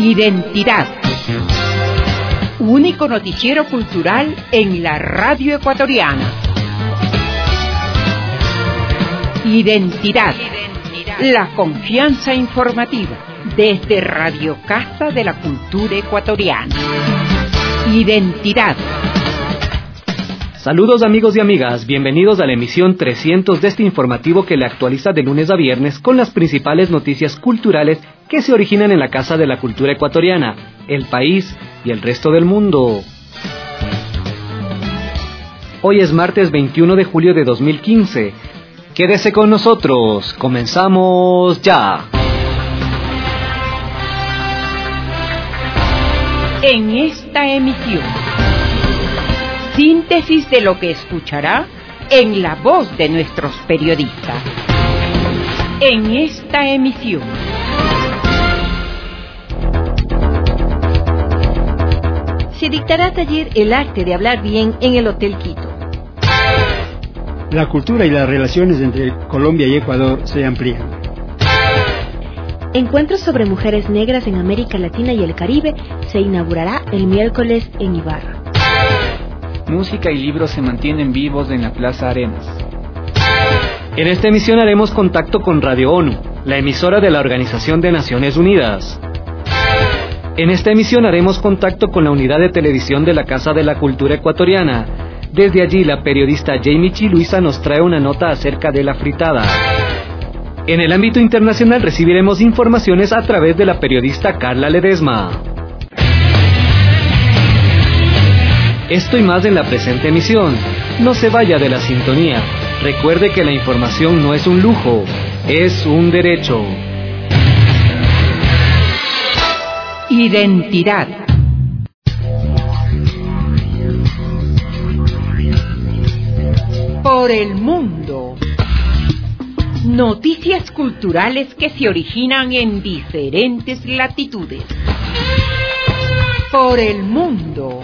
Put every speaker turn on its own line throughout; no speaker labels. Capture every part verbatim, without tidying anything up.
Identidad. Único noticiero cultural en la radio ecuatoriana. Identidad. La confianza informativa desde Radio Casa de la Cultura Ecuatoriana. Identidad.
Saludos amigos y amigas, bienvenidos a la emisión trescientos de este informativo que le actualiza de lunes a viernes con las principales noticias culturales que se originan en la Casa de la Cultura Ecuatoriana, el país y el resto del mundo. Hoy es martes veintiuno de julio de dos mil quince. Quédese con nosotros, comenzamos ya.
En esta emisión, síntesis de lo que escuchará en la voz de nuestros periodistas. En esta emisión,
se dictará taller El arte de hablar bien en el Hotel Quito.
La cultura y las relaciones entre Colombia y Ecuador se amplían.
Encuentros sobre mujeres negras en América Latina y el Caribe se inaugurará el miércoles en Ibarra.
Música y libros se mantienen vivos en la Plaza Arenas.
En esta emisión haremos contacto con Radio ONU, la emisora de la Organización de Naciones Unidas. En esta emisión haremos contacto con la unidad de televisión de la Casa de la Cultura Ecuatoriana. Desde allí, la periodista Jamie Chiluisa nos trae una nota acerca de la fritada. En el ámbito internacional recibiremos informaciones a través de la periodista Carla Ledesma. Esto y más en la presente emisión. No se vaya de la sintonía. Recuerde que la información no es un lujo, es un derecho.
Identidad. Por el mundo. Noticias culturales que se originan en diferentes latitudes. Por el mundo.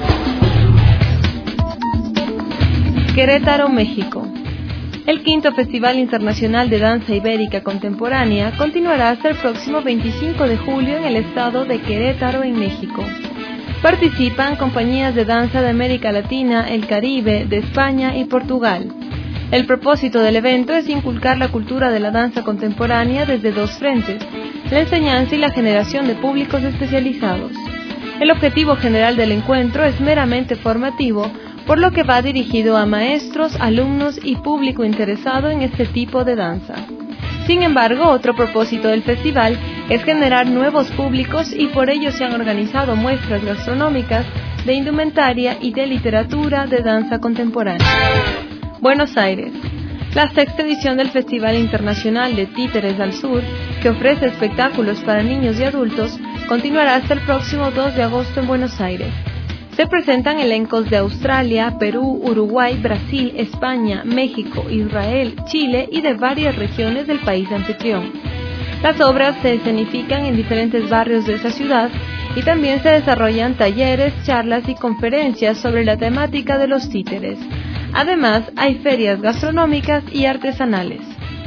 Querétaro, México. El quinto Festival Internacional de Danza Ibérica Contemporánea continuará hasta el próximo veinticinco de julio en el estado de Querétaro, en México. Participan compañías de danza de América Latina, el Caribe, de España y Portugal. El propósito del evento es inculcar la cultura de la danza contemporánea desde dos frentes: la enseñanza y la generación de públicos especializados. El objetivo general del encuentro es meramente formativo, por lo que va dirigido a maestros, alumnos y público interesado en este tipo de danza. Sin embargo, otro propósito del festival es generar nuevos públicos y por ello se han organizado muestras gastronómicas, de indumentaria y de literatura de danza contemporánea. Buenos Aires. La sexta edición del Festival Internacional de Títeres al Sur, que ofrece espectáculos para niños y adultos, continuará hasta el próximo dos de agosto en Buenos Aires. Se presentan elencos de Australia, Perú, Uruguay, Brasil, España, México, Israel, Chile y de varias regiones del país anfitrión. Las obras se escenifican en diferentes barrios de esa ciudad y también se desarrollan talleres, charlas y conferencias sobre la temática de los títeres. Además, hay ferias gastronómicas y artesanales.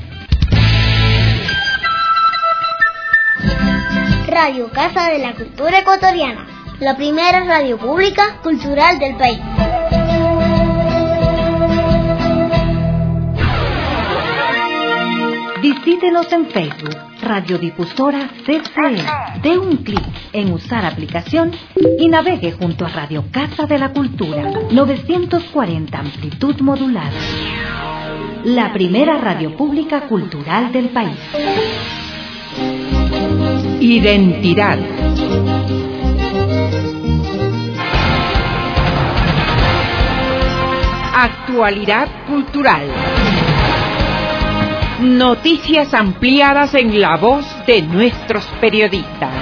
Radio Casa de la Cultura Ecuatoriana, la primera radio pública cultural del país.
Visítenos en Facebook, Radiodifusora C C E. Dé un clic en usar aplicación y navegue junto a Radio Casa de la Cultura, novecientos cuarenta amplitud modulada. La primera radio pública cultural del país.
Identidad. Actualidad cultural. Noticias ampliadas en la voz de nuestros periodistas.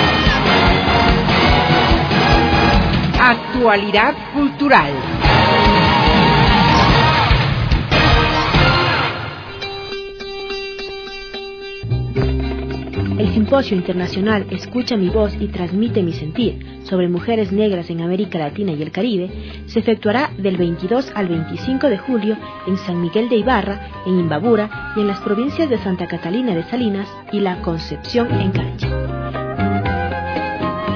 Actualidad cultural.
El Simposio Internacional Escucha mi voz y transmite mi sentir sobre mujeres negras en América Latina y el Caribe se efectuará del veintidós al veinticinco de julio en San Miguel de Ibarra, en Imbabura y en las provincias de Santa Catalina de Salinas y La Concepción en Cancha.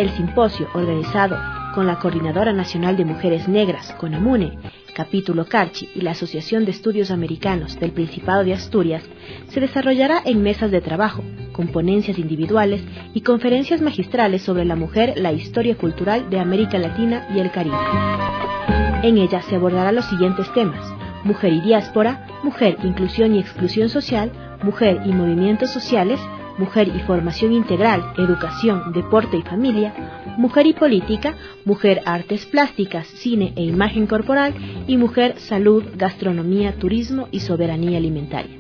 El simposio, organizado con la Coordinadora Nacional de Mujeres Negras, CONAMUNE, Capítulo Carchi y la Asociación de Estudios Americanos del Principado de Asturias, se desarrollará en mesas de trabajo, con ponencias individuales y conferencias magistrales sobre la mujer, la historia cultural de América Latina y el Caribe. En ella se abordarán los siguientes temas: mujer y diáspora, mujer, inclusión y exclusión social, mujer y movimientos sociales, mujer y formación integral, educación, deporte y familia, mujer y política, mujer, artes plásticas, cine e imagen corporal, y mujer, salud, gastronomía, turismo y soberanía alimentaria.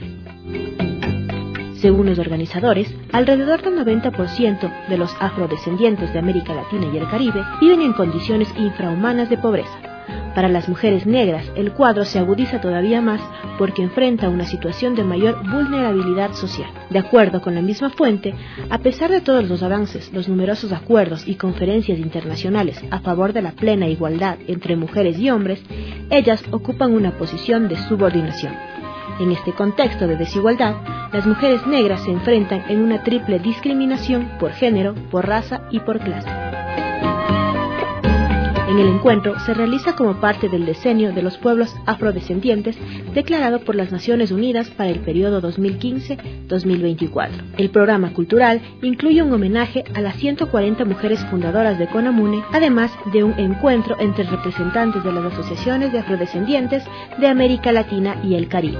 Según los organizadores, alrededor del noventa por ciento de los afrodescendientes de América Latina y el Caribe viven en condiciones infrahumanas de pobreza. Para las mujeres negras, el cuadro se agudiza todavía más porque enfrenta una situación de mayor vulnerabilidad social. De acuerdo con la misma fuente, a pesar de todos los avances, los numerosos acuerdos y conferencias internacionales a favor de la plena igualdad entre mujeres y hombres, ellas ocupan una posición de subordinación. En este contexto de desigualdad, las mujeres negras se enfrentan en una triple discriminación por género, por raza y por clase. En el encuentro se realiza como parte del Decenio de los Pueblos Afrodescendientes declarado por las Naciones Unidas para el periodo dos mil quince a dos mil veinticuatro. El programa cultural incluye un homenaje a las ciento cuarenta mujeres fundadoras de CONAMUNE, además de un encuentro entre representantes de las asociaciones de afrodescendientes de América Latina y el Caribe.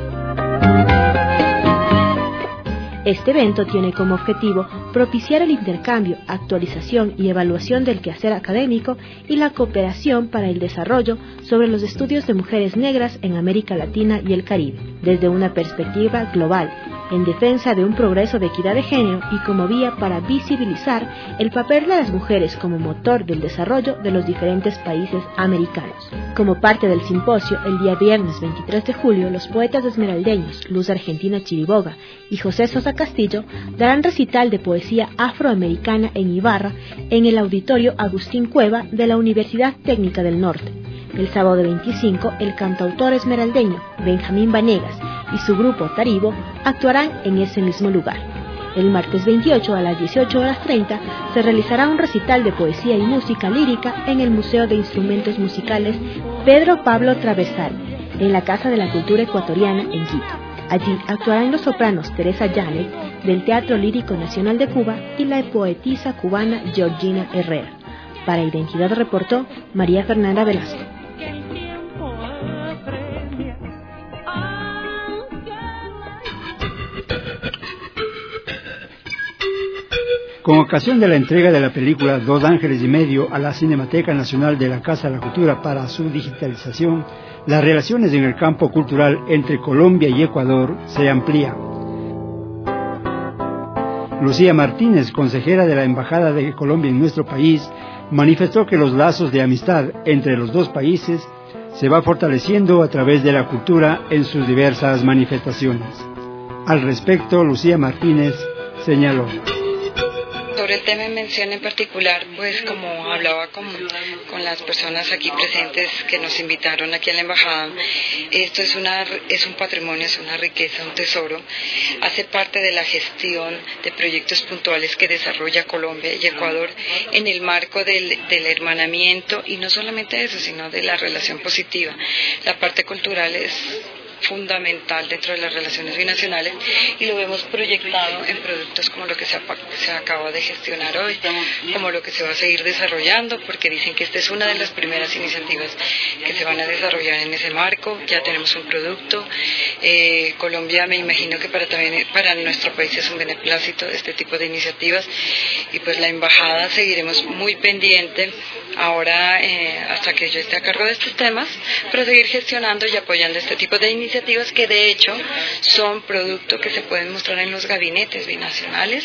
Este evento tiene como objetivo propiciar el intercambio, actualización y evaluación del quehacer académico y la cooperación para el desarrollo sobre los estudios de mujeres negras en América Latina y el Caribe, desde una perspectiva global, en defensa de un progreso de equidad de género y como vía para visibilizar el papel de las mujeres como motor del desarrollo de los diferentes países americanos. Como parte del simposio, el día viernes veintitrés de julio, los poetas esmeraldeños Luz Argentina Chiriboga y José Sosa Castillo darán recital de poesía afroamericana en Ibarra en el Auditorio Agustín Cueva de la Universidad Técnica del Norte. El sábado veinticinco, el cantautor esmeraldeño Benjamín Vanegas y su grupo Taribo actuarán en ese mismo lugar. El martes veintiocho a las dieciocho horas treinta se realizará un recital de poesía y música lírica en el Museo de Instrumentos Musicales Pedro Pablo Travesal, en la Casa de la Cultura Ecuatoriana en Quito. Allí actuarán los sopranos Teresa Janet del Teatro Lírico Nacional de Cuba y la poetisa cubana Georgina Herrera. Para Identidad reportó María Fernanda Velasco.
Con ocasión de la entrega de la película Dos Ángeles y Medio a la Cinemateca Nacional de la Casa de la Cultura para su digitalización, las relaciones en el campo cultural entre Colombia y Ecuador se amplían. Lucía Martínez, consejera de la Embajada de Colombia en nuestro país, manifestó que los lazos de amistad entre los dos países se va fortaleciendo a través de la cultura en sus diversas manifestaciones. Al respecto, Lucía Martínez señaló:
sobre el tema en mención en particular, pues como hablaba con, con las personas aquí presentes que nos invitaron aquí a la embajada, esto es, una, es un patrimonio, es una riqueza, un tesoro, hace parte de la gestión de proyectos puntuales que desarrolla Colombia y Ecuador en el marco del, del hermanamiento, y no solamente eso, sino de la relación positiva. La parte cultural es fundamental dentro de las relaciones binacionales y lo vemos proyectado en productos como lo que se, se acaba de gestionar hoy, como lo que se va a seguir desarrollando, porque dicen que esta es una de las primeras iniciativas que se van a desarrollar en ese marco. Ya tenemos un producto. eh, Colombia, me imagino que para también para nuestro país es un beneplácito este tipo de iniciativas, y pues la embajada seguiremos muy pendiente ahora eh, hasta que yo esté a cargo de estos temas, para seguir gestionando y apoyando este tipo de iniciativas iniciativas que de hecho son producto que se pueden mostrar en los gabinetes binacionales.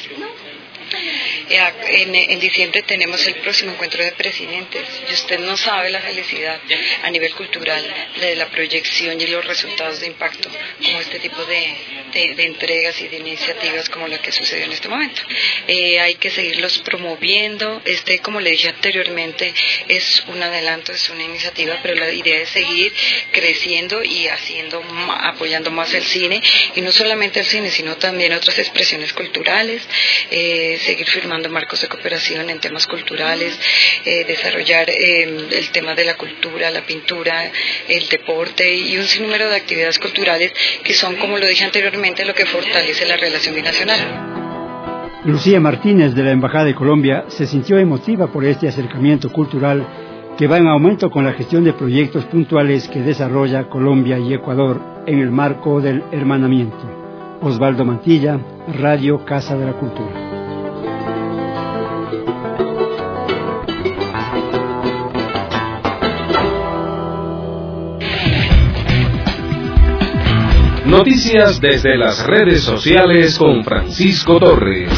En, en diciembre tenemos el próximo encuentro de presidentes y usted no sabe la felicidad a nivel cultural de la proyección y los resultados de impacto como este tipo de, de, de entregas y de iniciativas como la que sucedió en este momento. Eh, hay que seguirlos promoviendo. Este, como le dije anteriormente, es un adelanto, es una iniciativa, pero la idea es seguir creciendo y haciendo, apoyando más el cine, y no solamente el cine, sino también otras expresiones culturales, eh, seguir firmando marcos de cooperación en temas culturales, eh, desarrollar eh, el tema de la cultura, la pintura, el deporte y un sinnúmero de actividades culturales que son, como lo dije anteriormente, lo que fortalece la relación binacional.
Lucía Martínez, de la Embajada de Colombia, se sintió emotiva por este acercamiento cultural que va en aumento con la gestión de proyectos puntuales que desarrolla Colombia y Ecuador en el marco del hermanamiento. Osvaldo Mantilla, Radio Casa de la Cultura.
Noticias desde las redes sociales con Francisco Torres.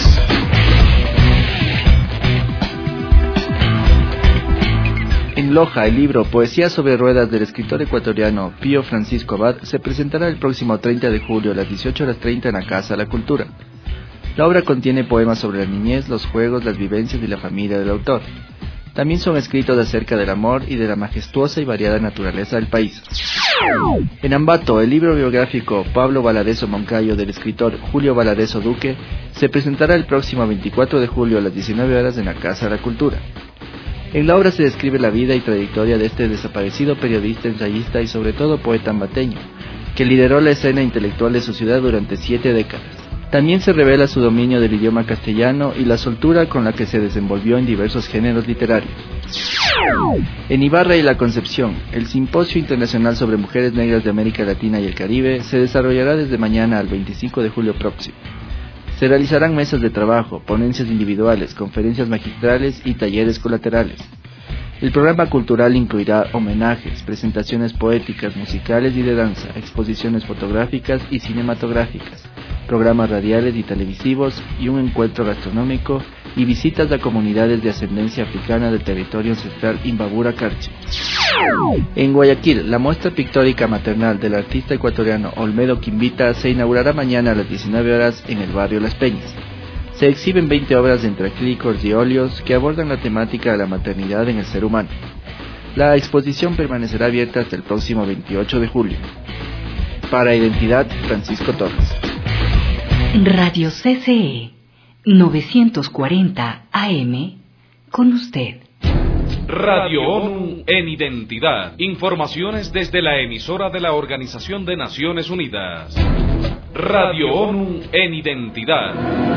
En Loja, el libro Poesía sobre Ruedas del escritor ecuatoriano Pío Francisco Abad se presentará el próximo treinta de julio a las dieciocho horas treinta en la Casa de la Cultura. La obra contiene poemas sobre la niñez, los juegos, las vivencias y la familia del autor. También son escritos acerca del amor y de la majestuosa y variada naturaleza del país. En Ambato, el libro biográfico Pablo Valadeso Moncayo del escritor Julio Valadeso Duque se presentará el próximo veinticuatro de julio a las diecinueve horas en la Casa de la Cultura. En la obra se describe la vida y trayectoria de este desaparecido periodista, ensayista y sobre todo poeta ambateño, que lideró la escena intelectual de su ciudad durante siete décadas. También se revela su dominio del idioma castellano y la soltura con la que se desenvolvió en diversos géneros literarios. En Ibarra y La Concepción, el Simposio Internacional sobre Mujeres Negras de América Latina y el Caribe se desarrollará desde mañana al veinticinco de julio próximo. Se realizarán mesas de trabajo, ponencias individuales, conferencias magistrales y talleres colaterales. El programa cultural incluirá homenajes, presentaciones poéticas, musicales y de danza, exposiciones fotográficas y cinematográficas, programas radiales y televisivos y un encuentro gastronómico y visitas a comunidades de ascendencia africana del territorio ancestral Imbabura Carchi. En Guayaquil, la muestra pictórica maternal del artista ecuatoriano Olmedo Quimbita se inaugurará mañana a las diecinueve horas en el barrio Las Peñas. Se exhiben veinte obras entre acrílicos y óleos que abordan la temática de la maternidad en el ser humano. La exposición permanecerá abierta hasta el próximo veintiocho de julio. Para Identidad, Francisco Torres.
Radio C C E novecientos cuarenta A M, con usted.
Radio ONU en Identidad. Informaciones desde la emisora de la Organización de Naciones Unidas. Radio ONU en Identidad.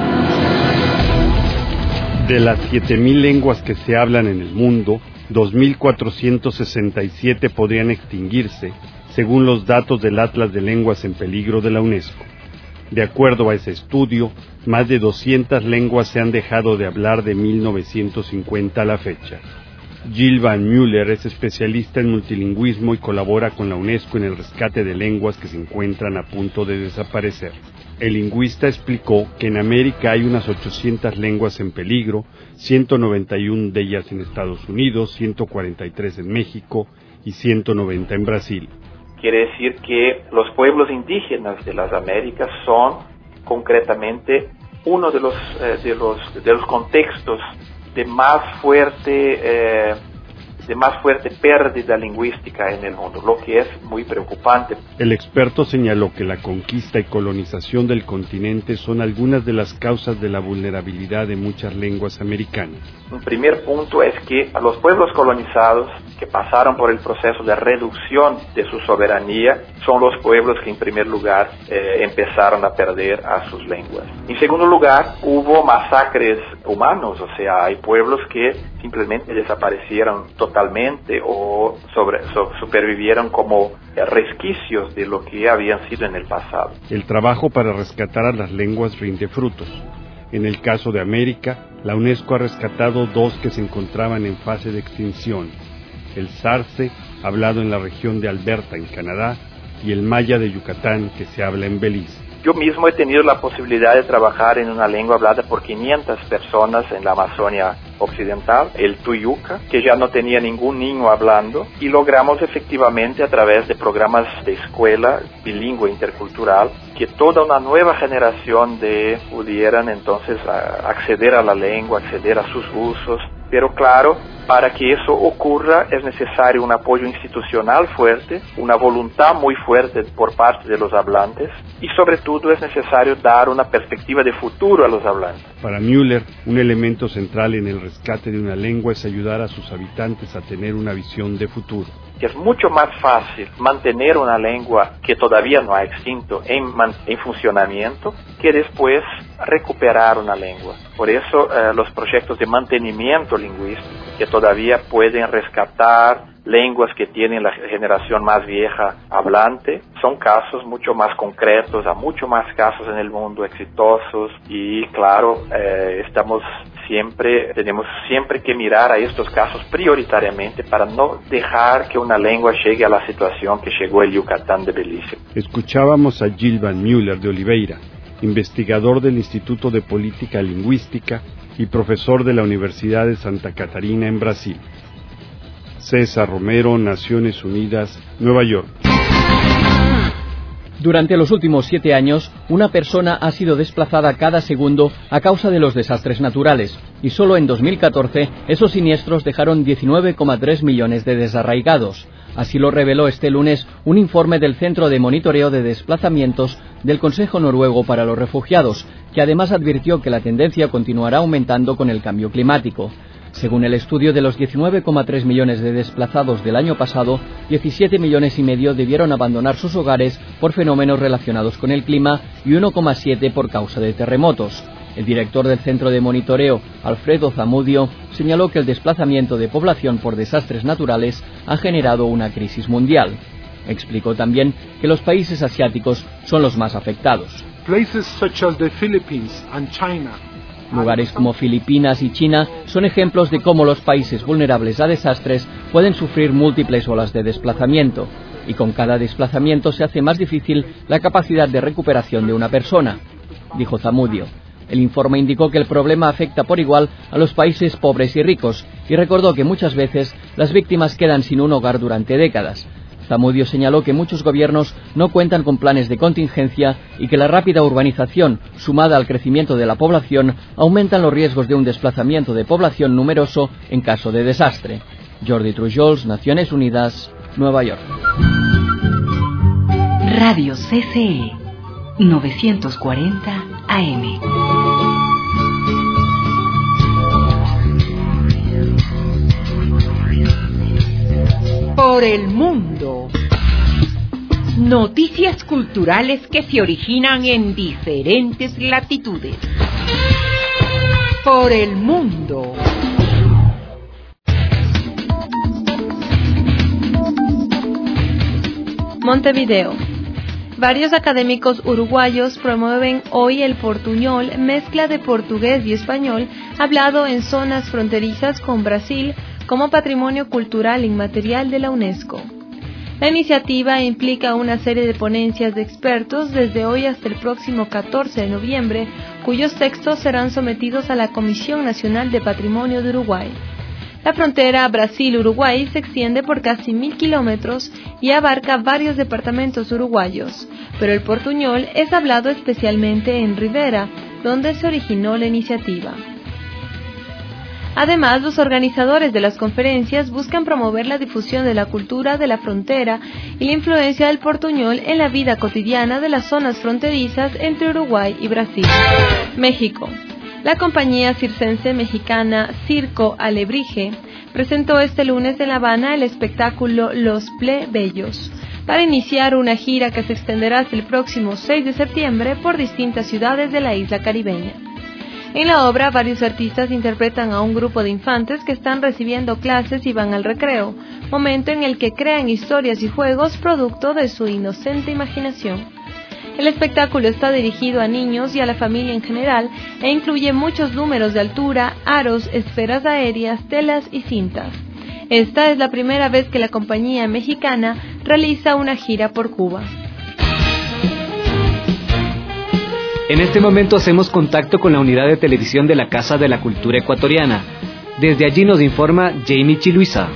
De las siete mil lenguas que se hablan en el mundo, dos mil cuatrocientos sesenta y siete podrían extinguirse, según los datos del Atlas de Lenguas en Peligro de la UNESCO. De acuerdo a ese estudio, más de doscientas lenguas se han dejado de hablar de mil novecientos cincuenta a la fecha. Jill Van Müller es especialista en multilingüismo y colabora con la UNESCO en el rescate de lenguas que se encuentran a punto de desaparecer. El lingüista explicó que en América hay unas ochocientas lenguas en peligro, ciento noventa y una de ellas en Estados Unidos, ciento cuarenta y tres en México y ciento noventa en Brasil.
Quiere decir que los pueblos indígenas de las Américas son concretamente uno de los, eh, de los, de los contextos de más fuerte eh, de más fuerte pérdida lingüística en el mundo, lo que es muy preocupante.
El experto señaló que la conquista y colonización del continente son algunas de las causas de la vulnerabilidad de muchas lenguas americanas.
Un primer punto es que a los pueblos colonizados que pasaron por el proceso de reducción de su soberanía son los pueblos que en primer lugar eh, empezaron a perder a sus lenguas. En segundo lugar, hubo masacres humanos, o sea, hay pueblos que simplemente desaparecieron totalmente o sobre, so, supervivieron como resquicios de lo que habían sido en el pasado.
El trabajo para rescatar a las lenguas rinde frutos. En el caso de América, la UNESCO ha rescatado dos que se encontraban en fase de extinción: el sarce, hablado en la región de Alberta, en Canadá, y el maya de Yucatán, que se habla en Belice.
Yo mismo he tenido la posibilidad de trabajar en una lengua hablada por quinientas personas en la Amazonia occidental, el Tuyuca, que ya no tenía ningún niño hablando, y logramos efectivamente a través de programas de escuela bilingüe intercultural que toda una nueva generación de pudieran entonces a, acceder a la lengua, acceder a sus usos. Pero claro, para que eso ocurra es necesario un apoyo institucional fuerte, una voluntad muy fuerte por parte de los hablantes y sobre todo es necesario dar una perspectiva de futuro a los hablantes.
Para Müller, un elemento central en el rescate de una lengua es ayudar a sus habitantes a tener una visión de futuro.
Es mucho más fácil mantener una lengua que todavía no ha extinto en, en funcionamiento que después recuperar una lengua. Por eso eh, los proyectos de mantenimiento lingüístico que todavía pueden rescatar lenguas que tienen la generación más vieja hablante, son casos mucho más concretos, hay mucho más casos en el mundo exitosos y claro, eh, estamos siempre, tenemos siempre que mirar a estos casos prioritariamente para no dejar que una lengua llegue a la situación que llegó el Yucatán de Belice.
Escuchábamos a Gilvan Müller de Oliveira, investigador del Instituto de Política Lingüística y profesor de la Universidad de Santa Catarina en Brasil. César Romero, Naciones Unidas, Nueva York.
Durante los últimos siete años, una persona ha sido desplazada cada segundo a causa de los desastres naturales, y solo en dos mil catorce esos siniestros dejaron diecinueve coma tres millones de desarraigados. Así lo reveló este lunes un informe del Centro de Monitoreo de Desplazamientos del Consejo Noruego para los Refugiados, que además advirtió que la tendencia continuará aumentando con el cambio climático. Según el estudio, de los diecinueve coma tres millones de desplazados del año pasado, diecisiete millones y medio debieron abandonar sus hogares por fenómenos relacionados con el clima y uno coma siete por causa de terremotos. El director del Centro de Monitoreo, Alfredo Zamudio, señaló que el desplazamiento de población por desastres naturales ha generado una crisis mundial. Explicó también que los países asiáticos son los más afectados.
Places such as the Philippines and China.
Lugares como Filipinas y China son ejemplos de cómo los países vulnerables a desastres pueden sufrir múltiples olas de desplazamiento, y con cada desplazamiento se hace más difícil la capacidad de recuperación de una persona, dijo Zamudio. El informe indicó que el problema afecta por igual a los países pobres y ricos, y recordó que muchas veces las víctimas quedan sin un hogar durante décadas. Zamudio señaló que muchos gobiernos no cuentan con planes de contingencia y que la rápida urbanización, sumada al crecimiento de la población, aumentan los riesgos de un desplazamiento de población numeroso en caso de desastre. Jordi Trujols, Naciones Unidas, Nueva York.
Radio C C E, novecientos cuarenta A M.
Por el mundo. Noticias culturales que se originan en diferentes latitudes. Por el mundo.
Montevideo. Varios académicos uruguayos promueven hoy el portuñol, mezcla de portugués y español, hablado en zonas fronterizas con Brasil, como patrimonio cultural inmaterial de la UNESCO. La iniciativa implica una serie de ponencias de expertos desde hoy hasta el próximo catorce de noviembre, cuyos textos serán sometidos a la Comisión Nacional de Patrimonio de Uruguay. La frontera Brasil-Uruguay se extiende por casi mil kilómetros y abarca varios departamentos uruguayos, pero el portuñol es hablado especialmente en Rivera, donde se originó la iniciativa. Además, los organizadores de las conferencias buscan promover la difusión de la cultura de la frontera y la influencia del portuñol en la vida cotidiana de las zonas fronterizas entre Uruguay y Brasil. México. La compañía circense mexicana Circo Alebrije presentó este lunes en La Habana el espectáculo Los Plebeyos, para iniciar una gira que se extenderá hasta el próximo seis de septiembre por distintas ciudades de la isla caribeña. En la obra, varios artistas interpretan a un grupo de infantes que están recibiendo clases y van al recreo, momento en el que crean historias y juegos producto de su inocente imaginación. El espectáculo está dirigido a niños y a la familia en general e incluye muchos números de altura, aros, esferas aéreas, telas y cintas. Esta es la primera vez que la compañía mexicana realiza una gira por Cuba.
En este momento hacemos contacto con la unidad de televisión de la Casa de la Cultura Ecuatoriana. Desde allí nos informa Jamie Chiluisa.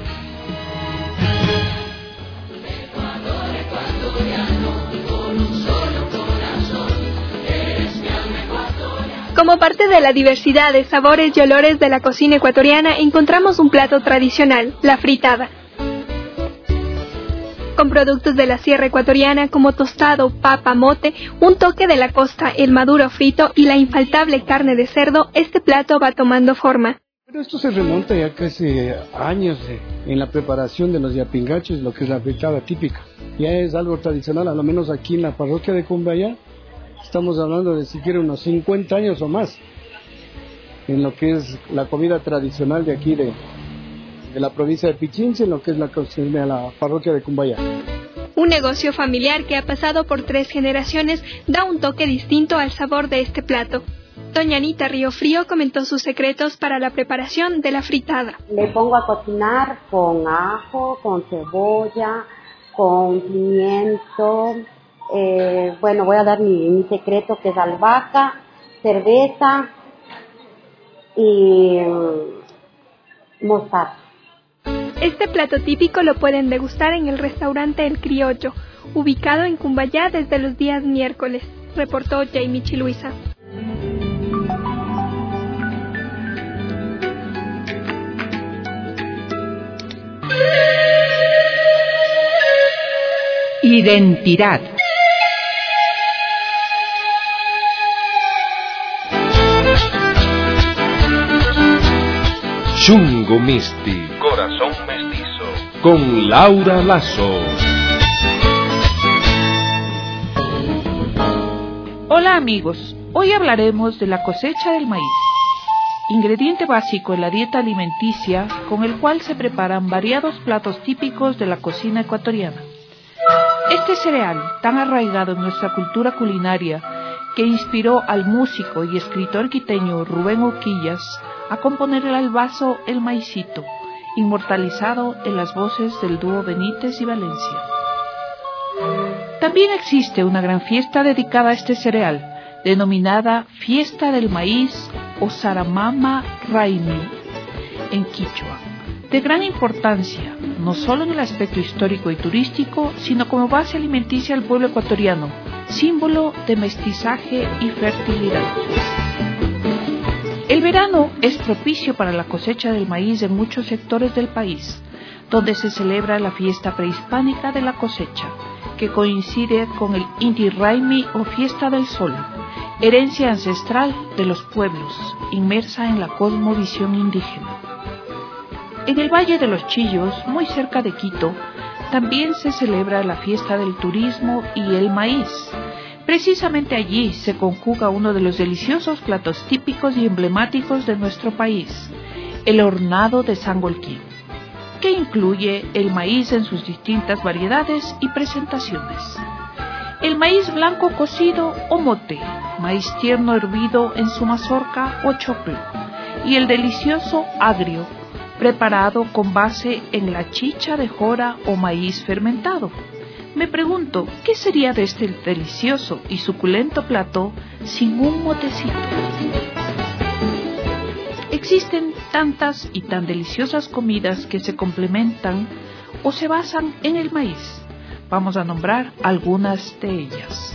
Como parte de la diversidad de sabores y olores de la cocina ecuatoriana, encontramos un plato tradicional, la fritada. Con productos de la sierra ecuatoriana como tostado, papa, mote, un toque de la costa, el maduro frito y la infaltable carne de cerdo, este plato va tomando forma.
Pero esto se remonta ya casi años eh, en la preparación de los yapingaches, lo que es la fritada típica. Ya es algo tradicional, a lo menos aquí en la parroquia de Cumbayá. Estamos hablando de siquiera unos cincuenta años o más en lo que es la comida tradicional de aquí de, de la provincia de Pichincha, en lo que es la, de la parroquia de Cumbayá.
Un negocio familiar que ha pasado por tres generaciones da un toque distinto al sabor de este plato. Doña Anita Riofrío comentó sus secretos para la preparación de la fritada.
Le pongo a cocinar con ajo, con cebolla, con pimiento. Eh, bueno, voy a dar mi, mi secreto, que es albahaca, cerveza y um, mostaza.
Este plato típico lo pueden degustar en el restaurante El Criollo, ubicado en Cumbayá desde los días miércoles, reportó Jamie Chiluisa.
Identidad.
Chungo Misti, Corazón Mestizo, con Laura Lazo.
Hola amigos, hoy hablaremos de la cosecha del maíz, ingrediente básico en la dieta alimenticia con el cual se preparan variados platos típicos de la cocina ecuatoriana. Este cereal, tan arraigado en nuestra cultura culinaria, que inspiró al músico y escritor quiteño Rubén Oquillas a componer el albazo El Maicito, inmortalizado en las voces del dúo Benítez y Valencia. También existe una gran fiesta dedicada a este cereal, denominada Fiesta del Maíz o Saramama Raimi, en quichua, de gran importancia, no solo en el aspecto histórico y turístico, sino como base alimenticia al pueblo ecuatoriano, símbolo de mestizaje y fertilidad. El verano es propicio para la cosecha del maíz en muchos sectores del país, donde se celebra la fiesta prehispánica de la cosecha, que coincide con el Inti Raymi o Fiesta del Sol, herencia ancestral de los pueblos, inmersa en la cosmovisión indígena. En el Valle de los Chillos, muy cerca de Quito, también se celebra la fiesta del turismo y el maíz. Precisamente allí se conjuga uno de los deliciosos platos típicos y emblemáticos de nuestro país, el hornado de sangolquín, que incluye el maíz en sus distintas variedades y presentaciones. El maíz blanco cocido o mote, maíz tierno hervido en su mazorca o choclo, y el delicioso agrio, preparado con base en la chicha de jora o maíz fermentado. Me pregunto, ¿qué sería de este delicioso y suculento plato sin un motecito? Existen tantas y tan deliciosas comidas que se complementan o se basan en el maíz. Vamos a nombrar algunas de ellas.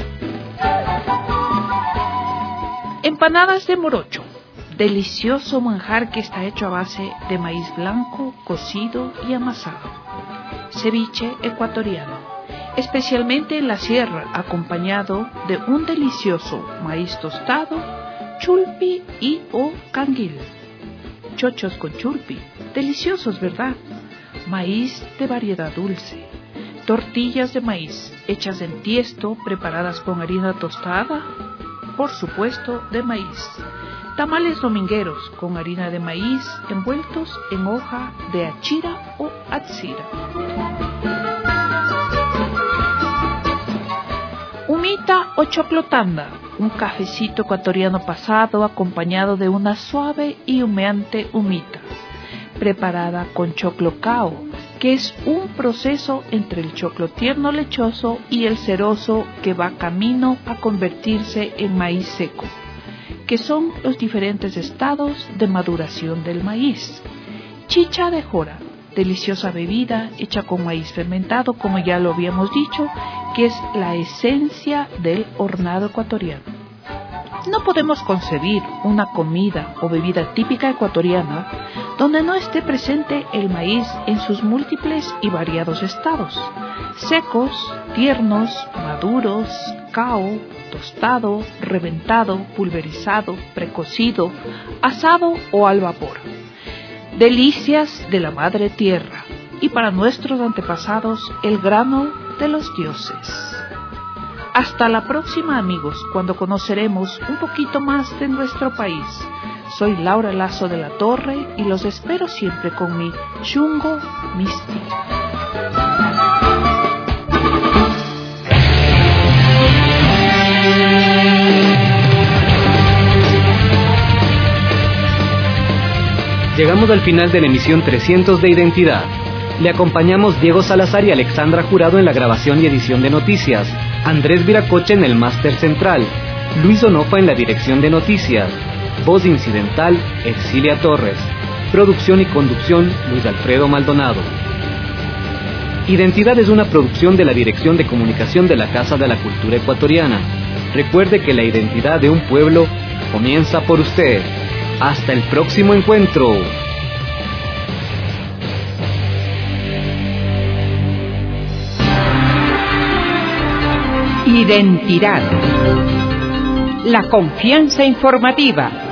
Empanadas de morocho, delicioso manjar que está hecho a base de maíz blanco, cocido y amasado. Ceviche ecuatoriano, especialmente en la sierra, acompañado de un delicioso maíz tostado, chulpi y o canguil. Chochos con chulpi, deliciosos, ¿verdad? Maíz de variedad dulce. Tortillas de maíz, hechas en tiesto, preparadas con harina tostada, por supuesto, de maíz. Tamales domingueros, con harina de maíz, envueltos en hoja de achira o atsira. Humita o choclotanda, un cafecito ecuatoriano pasado acompañado de una suave y humeante humita, preparada con choclo cao, que es un proceso entre el choclo tierno lechoso y el ceroso que va camino a convertirse en maíz seco, que son los diferentes estados de maduración del maíz. Chicha de jora, deliciosa bebida hecha con maíz fermentado, como ya lo habíamos dicho, que es la esencia del hornado ecuatoriano. No podemos concebir una comida o bebida típica ecuatoriana donde no esté presente el maíz en sus múltiples y variados estados: secos, tiernos, maduros, cao, tostado, reventado, pulverizado, precocido, asado o al vapor. Delicias de la madre tierra y para nuestros antepasados el grano de los dioses. Hasta la próxima, amigos, cuando conoceremos un poquito más de nuestro país. Soy Laura Lazo de la Torre y los espero siempre con mi Chungo Místico.
Llegamos al final de la emisión trescientos de Identidad. Le acompañamos Diego Salazar y Alexandra Jurado en la grabación y edición de noticias, Andrés Viracocha en el máster central, Luis Onofa en la dirección de noticias, voz incidental, Ercilia Torres, producción y conducción, Luis Alfredo Maldonado. Identidad es una producción de la Dirección de Comunicación de la Casa de la Cultura Ecuatoriana. Recuerde que la identidad de un pueblo comienza por usted. Hasta el próximo encuentro.
Identidad. La confianza informativa